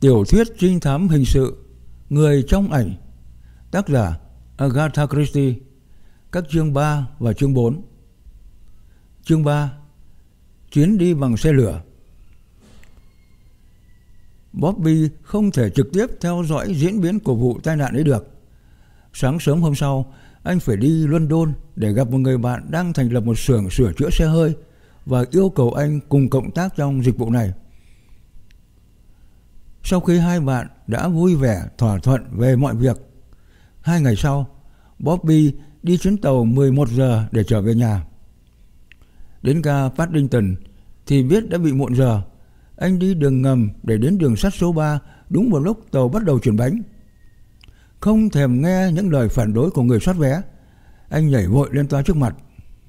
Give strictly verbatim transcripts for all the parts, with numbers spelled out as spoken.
Tiểu thuyết trinh thám hình sự Người trong ảnh, tác giả Agatha Christie, các chương ba và chương bốn. Chương ba: Chuyến đi bằng xe lửa. Bobby không thể trực tiếp theo dõi diễn biến của vụ tai nạn ấy được. Sáng sớm hôm sau, anh phải đi London để gặp một người bạn đang thành lập một xưởng sửa chữa xe hơi và yêu cầu anh cùng cộng tác trong dịch vụ này. Sau khi hai bạn đã vui vẻ thỏa thuận về mọi việc, hai ngày sau, Bobby đi chuyến tàu mười một giờ để trở về nhà. Đến ga Paddington thì biết đã bị muộn giờ. Anh đi đường ngầm để đến đường sắt số ba đúng vào lúc tàu bắt đầu chuyển bánh. Không thèm nghe những lời phản đối của người soát vé, anh nhảy vội lên toa trước mặt,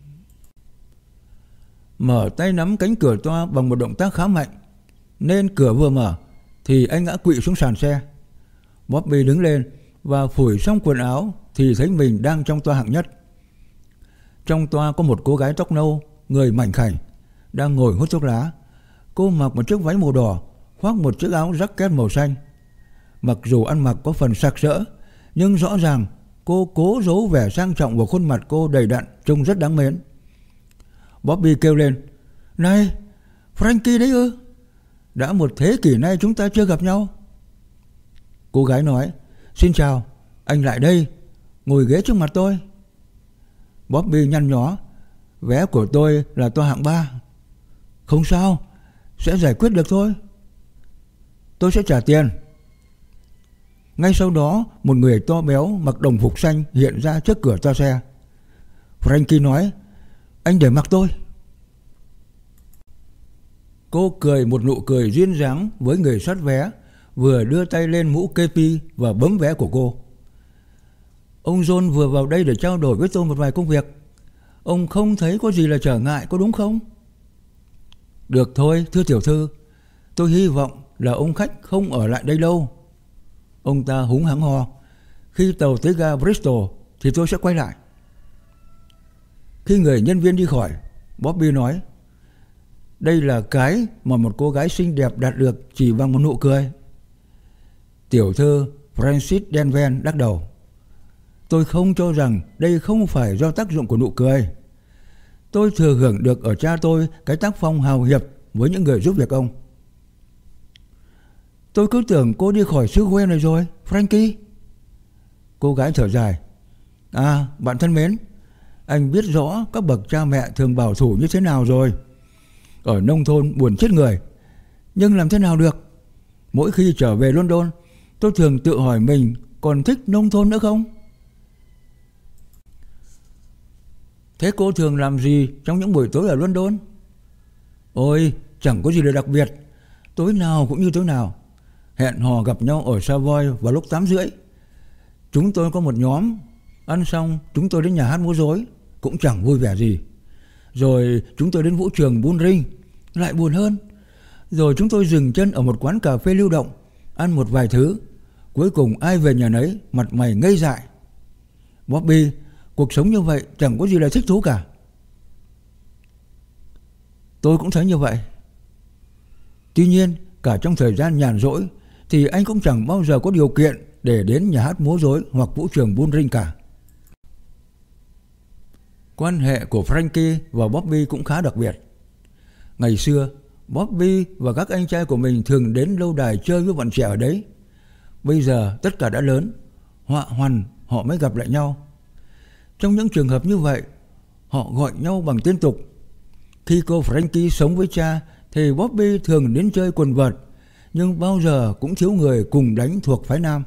mở tay nắm cánh cửa toa bằng một động tác khá mạnh, nên cửa vừa mở thì anh ngã quỵ xuống sàn xe. Bobby đứng lên và phủi xong quần áo thì thấy mình đang trong toa hạng nhất. Trong toa có một cô gái tóc nâu, người mảnh khảnh, đang ngồi hút thuốc lá. Cô mặc một chiếc váy màu đỏ, khoác một chiếc áo jacket màu xanh. Mặc dù ăn mặc có phần sặc sỡ, nhưng rõ ràng cô cố giấu vẻ sang trọng vào khuôn mặt cô đầy đặn, trông rất đáng mến. Bobby kêu lên: "Này, Frankie đấy ư? Đã một thế kỷ nay chúng ta chưa gặp nhau." Cô gái nói: "Xin chào, anh lại đây, ngồi ghế trước mặt tôi." Bobby nhăn nhó: "Vé của tôi là toa hạng ba." "Không sao, sẽ giải quyết được thôi. Tôi sẽ trả tiền." Ngay sau đó, một người to béo mặc đồng phục xanh hiện ra trước cửa toa xe. Frankie nói: "Anh để mặc tôi." Cô cười một nụ cười duyên dáng với người soát vé, vừa đưa tay lên mũ kê pi và bấm vé của cô. "Ông John vừa vào đây để trao đổi với tôi một vài công việc. Ông không thấy có gì là trở ngại, có đúng không?" "Được thôi, thưa tiểu thư. Tôi hy vọng là ông khách không ở lại đây lâu." Ông ta húng hắng ho: "Khi tàu tới ga Bristol thì tôi sẽ quay lại." Khi người nhân viên đi khỏi, Bobby nói: "Đây là cái mà một cô gái xinh đẹp đạt được chỉ bằng một nụ cười." Tiểu thư Francis Denven đắc đầu: "Tôi không cho rằng đây không phải do tác dụng của nụ cười. Tôi thừa hưởng được ở cha tôi cái tác phong hào hiệp với những người giúp việc ông." "Tôi cứ tưởng cô đi khỏi xứ quê này rồi, Frankie." Cô gái thở dài: "À, bạn thân mến, anh biết rõ các bậc cha mẹ thường bảo thủ như thế nào rồi. Ở nông thôn buồn chết người. Nhưng làm thế nào được? Mỗi khi trở về London, tôi thường tự hỏi mình còn thích nông thôn nữa không?" "Thế cô thường làm gì trong những buổi tối ở London?" "Ôi, chẳng có gì là đặc biệt. Tối nào cũng như tối nào. Hẹn hò gặp nhau ở Savoy vào lúc tám rưỡi. Chúng tôi có một nhóm. Ăn xong chúng tôi đến nhà hát múa rối, cũng chẳng vui vẻ gì. Rồi chúng tôi đến vũ trường Bull Ring, lại buồn hơn. Rồi chúng tôi dừng chân ở một quán cà phê lưu động, ăn một vài thứ. Cuối cùng ai về nhà nấy, mặt mày ngây dại. Bobby, cuộc sống như vậy chẳng có gì là thích thú cả." "Tôi cũng thấy như vậy. Tuy nhiên, cả trong thời gian nhàn rỗi thì anh cũng chẳng bao giờ có điều kiện để đến nhà hát múa rối hoặc vũ trường Bull Ring cả." Quan hệ của Frankie và Bobby cũng khá đặc biệt. Ngày xưa, Bobby và các anh trai của mình thường đến lâu đài chơi với bọn trẻ ở đấy. Bây giờ tất cả đã lớn, họa hoằn họ mới gặp lại nhau. Trong những trường hợp như vậy, họ gọi nhau bằng tên tục. Khi cô Frankie sống với cha thì Bobby thường đến chơi quần vợt, nhưng bao giờ cũng thiếu người cùng đánh thuộc phái nam.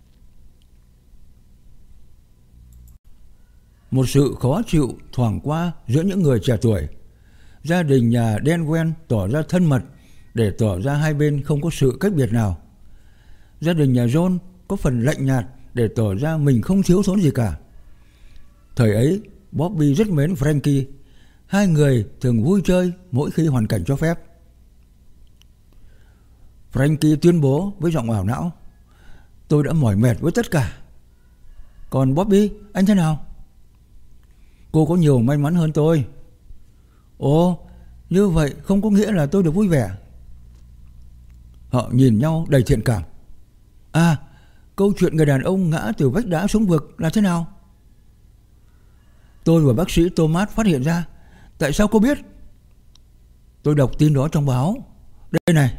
Một sự khó chịu thoảng qua giữa những người trẻ tuổi. Gia đình nhà Denwen tỏ ra thân mật để tỏ ra hai bên không có sự cách biệt nào. Gia đình nhà John có phần lạnh nhạt để tỏ ra mình không thiếu thốn gì cả. Thời ấy, Bobby rất mến Frankie. Hai người thường vui chơi mỗi khi hoàn cảnh cho phép. Frankie tuyên bố với giọng ảo não: "Tôi đã mỏi mệt với tất cả. Còn Bobby, anh thế nào?" "Cô có nhiều may mắn hơn tôi." "Ồ, như vậy không có nghĩa là tôi được vui vẻ." Họ nhìn nhau đầy thiện cảm. À, câu chuyện người đàn ông ngã từ vách đá xuống vực là thế nào? Tôi và bác sĩ Thomas phát hiện ra. Tại sao cô biết? Tôi đọc tin đó trong báo. Đây này.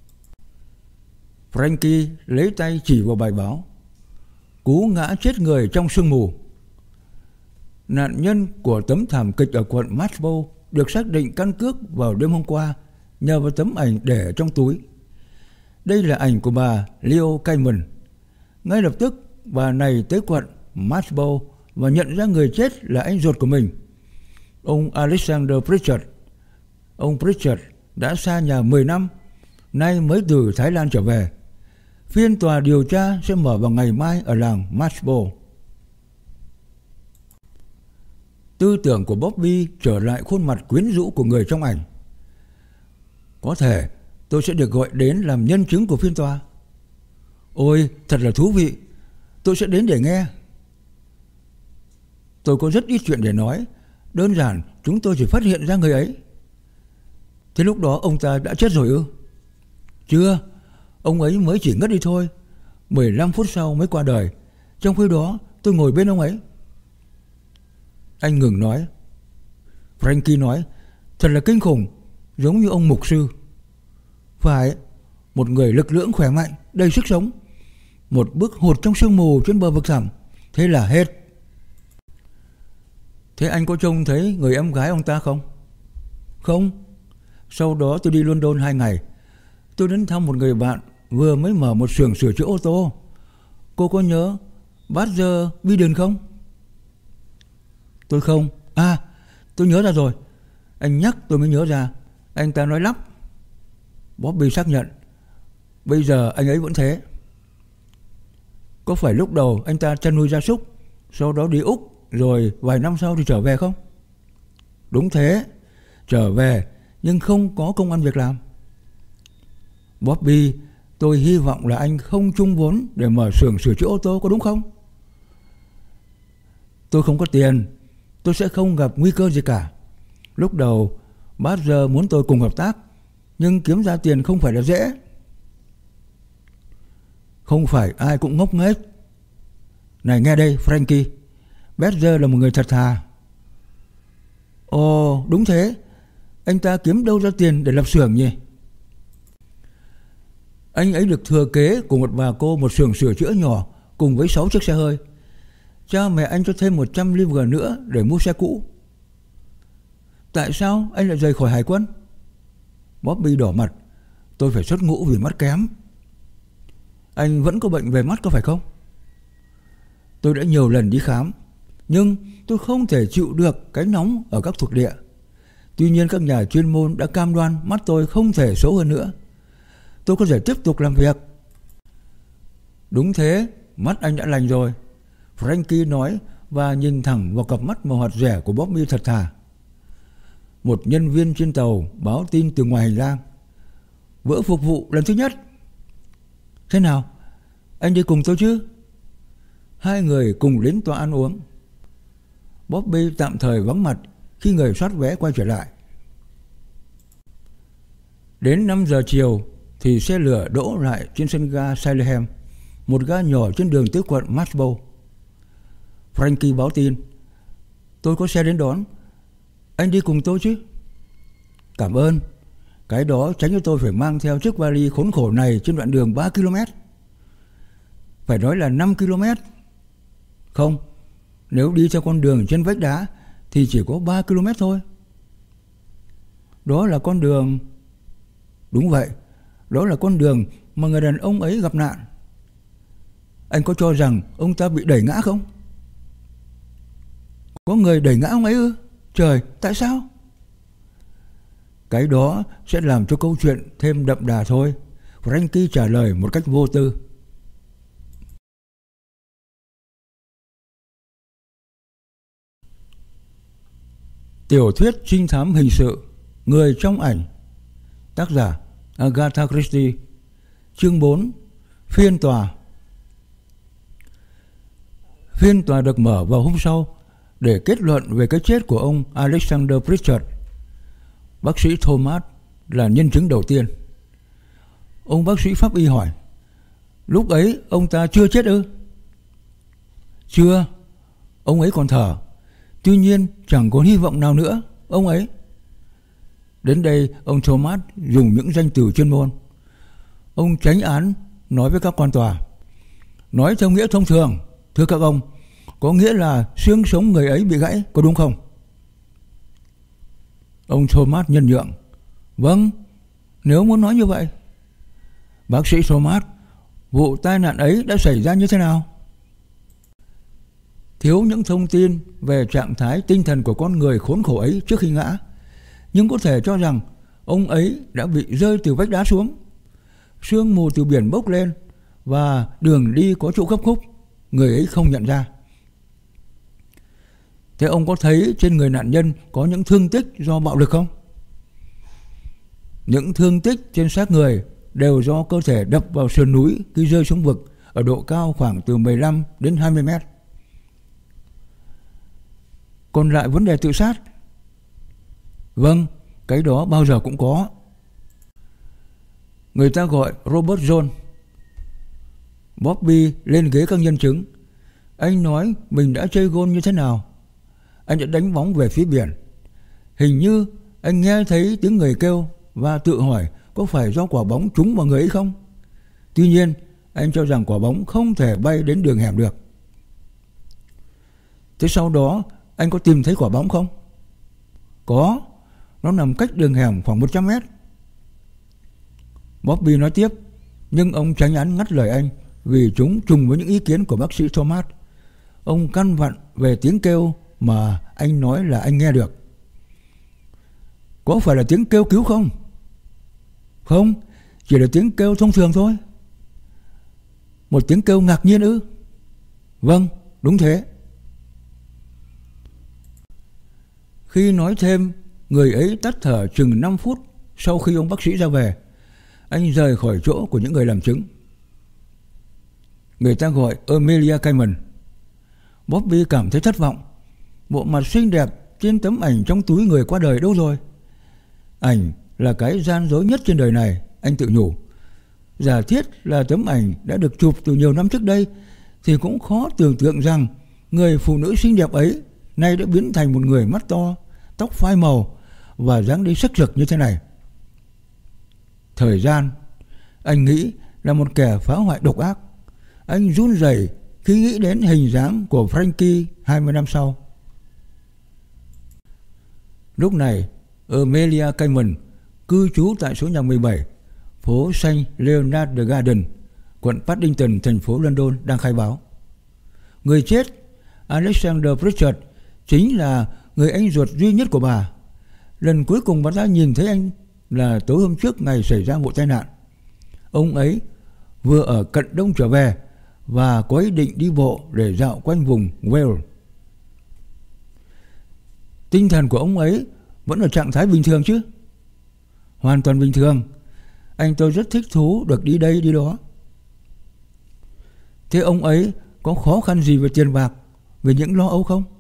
Frankie lấy tay chỉ vào bài báo. Cú ngã chết người trong sương mù. Nạn nhân của tấm thảm kịch ở quận Marlborough được xác định căn cước vào đêm hôm qua nhờ vào tấm ảnh để trong túi. Đây là ảnh của bà Leo Cayman. Ngay lập tức bà này tới quận Marlborough và nhận ra người chết là anh ruột của mình, ông Alexander Pritchard. Ông Pritchard đã xa nhà mười năm, nay mới từ Thái Lan trở về. Phiên tòa điều tra sẽ mở vào ngày mai ở làng Marlborough. Tư tưởng của Bobby trở lại khuôn mặt quyến rũ của người trong ảnh. Có thể tôi sẽ được gọi đến làm nhân chứng của phiên tòa. Ôi, thật là thú vị. Tôi sẽ đến để nghe. Tôi có rất ít chuyện để nói. Đơn giản chúng tôi chỉ phát hiện ra người ấy. Thế lúc đó ông ta đã chết rồi ư? Chưa. Ông ấy mới chỉ ngất đi thôi. mười lăm phút sau mới qua đời. Trong khi đó tôi ngồi bên ông ấy. Anh ngừng nói. Frankie nói. Thật là kinh khủng. Giống như ông mục sư. Phải. Một người lực lưỡng khỏe mạnh, đầy sức sống. Một bước hụt trong sương mù trên bờ vực thẳm. Thế là hết. Thế anh có trông thấy người em gái ông ta không? Không. Sau đó tôi đi London hai ngày. Tôi đến thăm một người bạn vừa mới mở một xưởng sửa chữa ô tô. Cô có nhớ Badger Biden không? Tôi không. À, tôi nhớ ra rồi. Anh nhắc tôi mới nhớ ra. Anh ta nói lắp. Bobby xác nhận. Bây giờ anh ấy vẫn thế. Có phải lúc đầu anh ta chăn nuôi gia súc, sau đó đi Úc, rồi vài năm sau thì trở về không? Đúng thế. Trở về nhưng không có công ăn việc làm. Bobby, tôi hy vọng là anh không chung vốn để mở xưởng sửa chữa ô tô, có đúng không? Tôi không có tiền. Tôi sẽ không gặp nguy cơ gì cả. Lúc đầu Badger muốn tôi cùng hợp tác, nhưng kiếm ra tiền không phải là dễ. Không phải ai cũng ngốc nghếch. Này nghe đây Frankie, Badger là một người thật thà. Ồ đúng thế. Anh ta kiếm đâu ra tiền để lập xưởng nhỉ? Anh ấy được thừa kế của một bà cô một xưởng sửa chữa nhỏ cùng với sáu chiếc xe hơi. Cha mẹ anh cho thêm một trăm livre nữa để mua xe cũ. Tại sao anh lại rời khỏi hải quân? Bobby đỏ mặt. Tôi phải xuất ngũ vì mắt kém. Anh vẫn có bệnh về mắt có phải không? Tôi đã nhiều lần đi khám, nhưng tôi không thể chịu được cái nóng ở các thuộc địa. Tuy nhiên các nhà chuyên môn đã cam đoan mắt tôi không thể xấu hơn nữa. Tôi có thể tiếp tục làm việc. Đúng thế, mắt anh đã lành rồi, Frankie nói và nhìn thẳng vào cặp mắt màu hạt rẻ của Bobby thật thà. Một nhân viên trên tàu báo tin từ ngoài hành lang. Bữa phục vụ lần thứ nhất. Thế nào? Anh đi cùng tôi chứ? Hai người cùng đến tòa ăn uống. Bobby tạm thời vắng mặt khi người soát vé quay trở lại. Đến năm giờ chiều thì xe lửa đỗ lại trên sân ga Salem, một ga nhỏ trên đường tới quận Marlborough. Frankie báo tin. Tôi có xe đến đón. Anh đi cùng tôi chứ? Cảm ơn. Cái đó tránh cho tôi phải mang theo chiếc vali khốn khổ này trên đoạn đường ba ki lô mét. Phải nói là năm ki lô mét. Không, nếu đi theo con đường trên vách đá thì chỉ có ba ki lô mét thôi. Đó là con đường... Đúng vậy, đó là con đường mà người đàn ông ấy gặp nạn. Anh có cho rằng ông ta bị đẩy ngã không? Có người đẩy ngã ông ấy ư? Trời, tại sao? Cái đó sẽ làm cho câu chuyện thêm đậm đà thôi, Frankie trả lời một cách vô tư. Tiểu thuyết trinh thám hình sự Người trong ảnh. Tác giả Agatha Christie. Chương bốn. Phiên tòa. Phiên tòa được mở vào hôm sau để kết luận về cái chết của ông Alexander Pritchard. Bác sĩ Thomas là nhân chứng đầu tiên. Ông bác sĩ pháp y hỏi: Lúc ấy ông ta chưa chết ư? Chưa, ông ấy còn thở. Tuy nhiên chẳng có hy vọng nào nữa, ông ấy. Đến đây ông Thomas dùng những danh từ chuyên môn. Ông chánh án nói với các quan tòa: Nói theo nghĩa thông thường, thưa các ông, có nghĩa là xương sống người ấy bị gãy, có đúng không? Ông Thomas nhân nhượng: Vâng, nếu muốn nói như vậy. Bác sĩ Thomas, vụ tai nạn ấy đã xảy ra như thế nào? Thiếu những thông tin về trạng thái tinh thần của con người khốn khổ ấy trước khi ngã, nhưng có thể cho rằng ông ấy đã bị rơi từ vách đá xuống. Sương mù từ biển bốc lên và đường đi có chỗ gấp khúc, người ấy không nhận ra. Thế ông có thấy trên người nạn nhân có những thương tích do bạo lực không? Những thương tích trên xác người đều do cơ thể đập vào sườn núi khi rơi xuống vực ở độ cao khoảng từ mười lăm đến hai mươi mét. Còn lại vấn đề tự sát. Vâng, cái đó bao giờ cũng có. Người ta gọi Robert Jones. Bobby lên ghế các nhân chứng. Anh nói mình đã chơi gôn như thế nào. Anh đã đánh bóng về phía biển. Hình như anh nghe thấy tiếng người kêu và tự hỏi có phải do quả bóng trúng vào người ấy không. Tuy nhiên anh cho rằng quả bóng không thể bay đến đường hẻm được. Thế sau đó anh có tìm thấy quả bóng không? Có, nó nằm cách đường hẻm khoảng một trăm mét. Bobby nói tiếp, nhưng ông chánh án ngắt lời anh vì chúng trùng với những ý kiến của bác sĩ Thomas. Ông căn vặn về tiếng kêu mà anh nói là anh nghe được. Có phải là tiếng kêu cứu không? Không, chỉ là tiếng kêu thông thường thôi. Một tiếng kêu ngạc nhiên ư? Vâng, đúng thế. Khi nói thêm, người ấy tắt thở chừng năm phút sau khi ông bác sĩ ra về. Anh rời khỏi chỗ của những người làm chứng. Người ta gọi Amelia Cayman. Bobby cảm thấy thất vọng. Bộ mặt xinh đẹp trên tấm ảnh trong túi người qua đời đâu rồi? Ảnh là cái gian dối nhất trên đời này, anh tự nhủ. Giả thiết là tấm ảnh đã được chụp từ nhiều năm trước đây, thì cũng khó tưởng tượng rằng người phụ nữ xinh đẹp ấy nay đã biến thành một người mắt to, tóc phai màu và dáng đi sắc rực như thế này. Thời gian, anh nghĩ, là một kẻ phá hoại độc ác. Anh run rẩy khi nghĩ đến hình dáng của Frankie hai mươi năm sau. Lúc này, Amelia Cayman cư trú tại số nhà mười bảy, phố Saint Leonard the Garden, quận Paddington, thành phố London đang khai báo. Người chết, Alexander Pritchard, chính là người anh ruột duy nhất của bà. Lần cuối cùng bà ta nhìn thấy anh là tối hôm trước ngày xảy ra vụ tai nạn. Ông ấy vừa ở cận đông trở về và có ý định đi bộ để dạo quanh vùng Wales. Tinh thần của ông ấy vẫn ở trạng thái bình thường chứ? Hoàn toàn bình thường. Anh tôi rất thích thú được đi đây đi đó. Thế ông ấy có khó khăn gì về tiền bạc, về những lo âu không?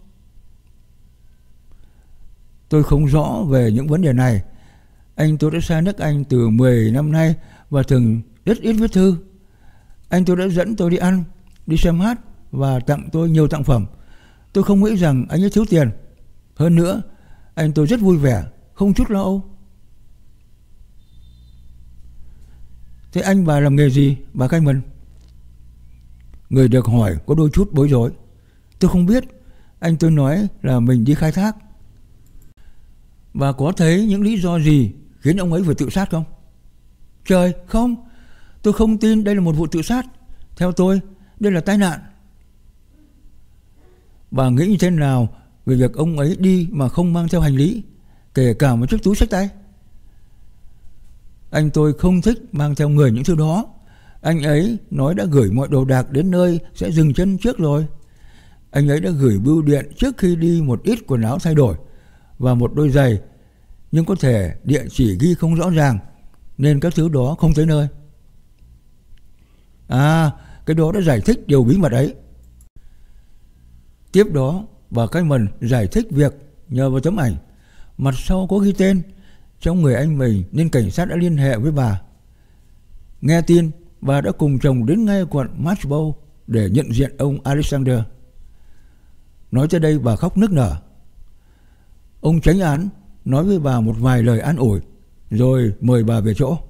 Tôi không rõ về những vấn đề này. Anh tôi đã xa nước Anh từ mười năm nay và thường rất ít viết thư. Anh tôi đã dẫn tôi đi ăn, đi xem hát và tặng tôi nhiều tặng phẩm. Tôi không nghĩ rằng anh ấy thiếu tiền. Hơn nữa, anh tôi rất vui vẻ, không chút lo âu. Thế anh bà làm nghề gì, bà Cayman? Người được hỏi có đôi chút bối rối. Tôi không biết. Anh tôi nói là mình đi khai thác. Bà có thấy những lý do gì khiến ông ấy phải tự sát không? Trời, không. Tôi không tin đây là một vụ tự sát. Theo tôi, đây là tai nạn. Bà nghĩ như thế nào về việc ông ấy đi mà không mang theo hành lý, kể cả một chiếc túi xách tay? Anh tôi không thích mang theo người những thứ đó. Anh ấy nói đã gửi mọi đồ đạc đến nơi sẽ dừng chân trước rồi. Anh ấy đã gửi bưu điện trước khi đi một ít quần áo thay đổi và một đôi giày, nhưng có thể địa chỉ ghi không rõ ràng nên các thứ đó không tới nơi. À, cái đó đã giải thích điều bí mật ấy. Tiếp đó, bà Cayman giải thích việc nhờ vào tấm ảnh mặt sau có ghi tên trong người anh mình nên cảnh sát đã liên hệ với bà. nghe tin và đã cùng chồng đến ngay quận Marlborough để nhận diện ông Alexander. Nói tới đây bà khóc nức nở. Ông chánh án nói với bà một vài lời an ủi rồi mời bà về chỗ.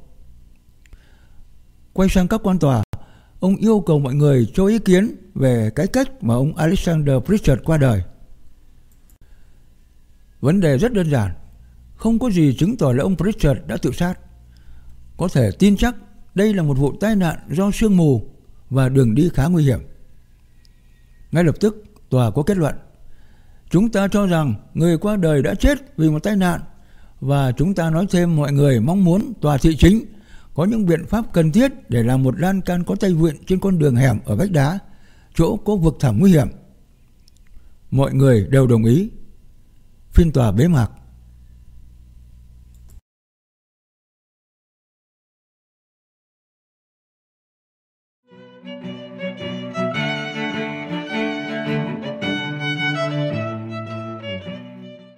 Quay sang các quan tòa, ông yêu cầu mọi người cho ý kiến về cái cách mà ông Alexander Pritchard qua đời. Vấn đề rất đơn giản, không có gì chứng tỏ là ông Pritchard đã tự sát. Có thể tin chắc đây là một vụ tai nạn do sương mù và đường đi khá nguy hiểm. Ngay lập tức, tòa có kết luận. Chúng ta cho rằng người qua đời đã chết vì một tai nạn, và chúng ta nói thêm mọi người mong muốn tòa thị chính có những biện pháp cần thiết để làm một lan can có tay vịn trên con đường hẻm ở vách đá, chỗ có vực thẳm nguy hiểm. Mọi người đều đồng ý. Phiên tòa bế mạc.